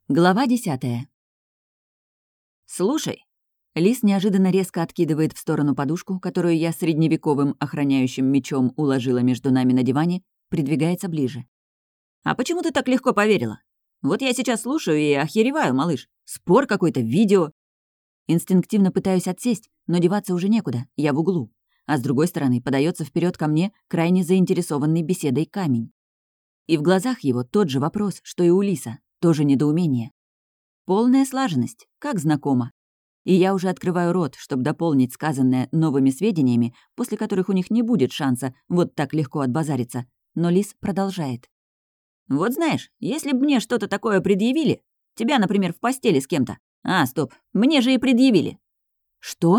Глава 10. «Слушай». Лис неожиданно резко откидывает в сторону подушку, которую я средневековым охраняющим мечом уложила между нами на диване, придвигается ближе. «А почему ты так легко поверила? Вот я сейчас слушаю и охереваю, малыш. Спор какой-то, видео». Инстинктивно пытаюсь отсесть, но деваться уже некуда, я в углу. А с другой стороны подается вперед ко мне крайне заинтересованный беседой камень. И в глазах его тот же вопрос, что и у Лиса, тоже недоумение. Полная слаженность, как знакомо. И я уже открываю рот, чтобы дополнить сказанное новыми сведениями, после которых у них не будет шанса вот так легко отбазариться. Но Лис продолжает. «Вот знаешь, если бы мне что-то такое предъявили, тебя, например, в постели с кем-то. Стоп, мне же и предъявили». «Что?»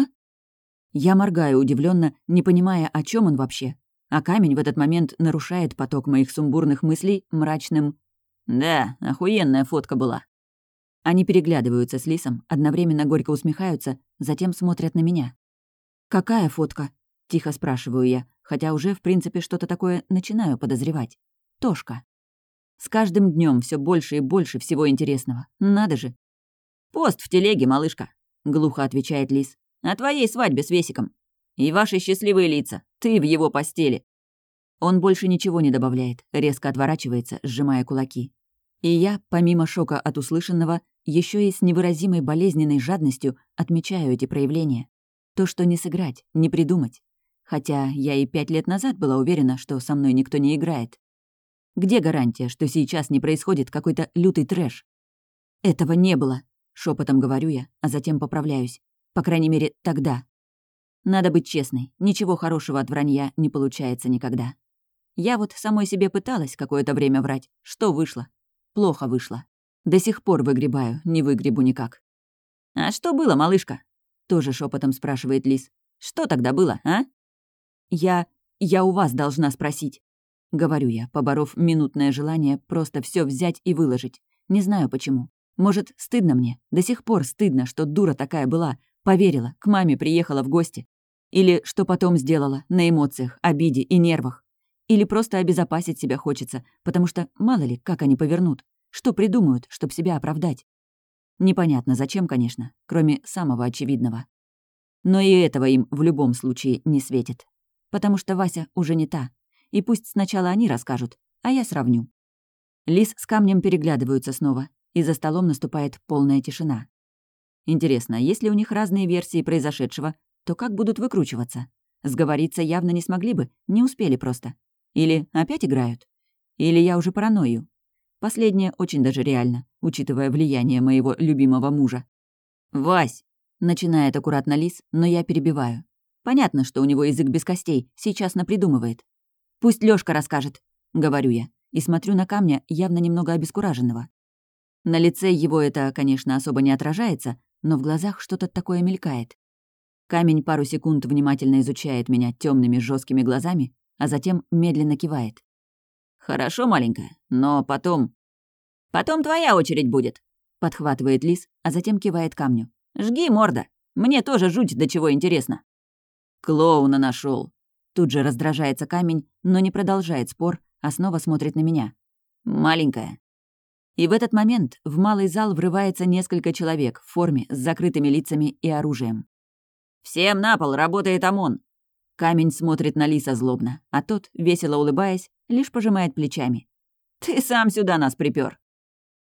Я моргаю удивленно, не понимая, о чем он вообще. А камень в этот момент нарушает поток моих сумбурных мыслей мрачным «Да, охуенная фотка была». Они переглядываются с Лисом, одновременно горько усмехаются, затем смотрят на меня. «Какая фотка?» — тихо спрашиваю я, хотя уже, в принципе, что-то такое начинаю подозревать. Тошка. С каждым днем все больше и больше всего интересного. Надо же. «Пост в телеге, малышка», — глухо отвечает Лис. «О твоей свадьбе с Весиком. И ваши счастливые лица. Ты в его постели». Он больше ничего не добавляет, резко отворачивается, сжимая кулаки. И я, помимо шока от услышанного, еще и с невыразимой болезненной жадностью отмечаю эти проявления. То, что не сыграть, не придумать. Хотя я и 5 лет назад была уверена, что со мной никто не играет. Где гарантия, что сейчас не происходит какой-то лютый трэш? «Этого не было», — шепотом говорю я, а затем поправляюсь. По крайней мере, тогда. Надо быть честной, ничего хорошего от вранья не получается никогда. Я вот самой себе пыталась какое-то время врать. Что вышло? Плохо вышло. До сих пор выгребаю, не выгребу никак. «А что было, малышка?» — тоже шепотом спрашивает Лис. «Что тогда было, а?» Я у вас должна спросить», — говорю я, поборов минутное желание просто все взять и выложить. Не знаю почему. Может, стыдно мне? До сих пор стыдно, что дура такая была, поверила, к маме приехала в гости. Или что потом сделала, на эмоциях, обиде и нервах. Или просто обезопасить себя хочется, потому что мало ли, как они повернут. Что придумают, чтобы себя оправдать? Непонятно зачем, конечно, кроме самого очевидного. Но и этого им в любом случае не светит. Потому что Вася уже не та. И пусть сначала они расскажут, а я сравню. Лис с камнем переглядываются снова, и за столом наступает полная тишина. Интересно, если у них разные версии произошедшего, то как будут выкручиваться? Сговориться явно не смогли бы, не успели просто. Или опять играют? Или я уже паранойю? Последнее очень даже реально, учитывая влияние моего любимого мужа. «Вась!» — начинает аккуратно Лис, но я перебиваю. Понятно, что у него язык без костей, сейчас напридумывает. «Пусть Лёшка расскажет», — говорю я, и смотрю на камня, явно немного обескураженного. На лице его это, конечно, особо не отражается, но в глазах что-то такое мелькает. Камень пару секунд внимательно изучает меня темными жесткими глазами, а затем медленно кивает. «Хорошо, маленькая, но потом...» «Потом твоя очередь будет», — подхватывает Лис, а затем кивает камню. «Жги, морда! Мне тоже жуть до чего интересно». «Клоуна нашел. Тут же раздражается камень, но не продолжает спор, а снова смотрит на меня. «Маленькая». И в этот момент в малый зал врывается несколько человек в форме с закрытыми лицами и оружием. «Всем на пол, работает ОМОН!» Камень смотрит на Лиса злобно, а тот, весело улыбаясь, лишь пожимает плечами. «Ты сам сюда нас припёр.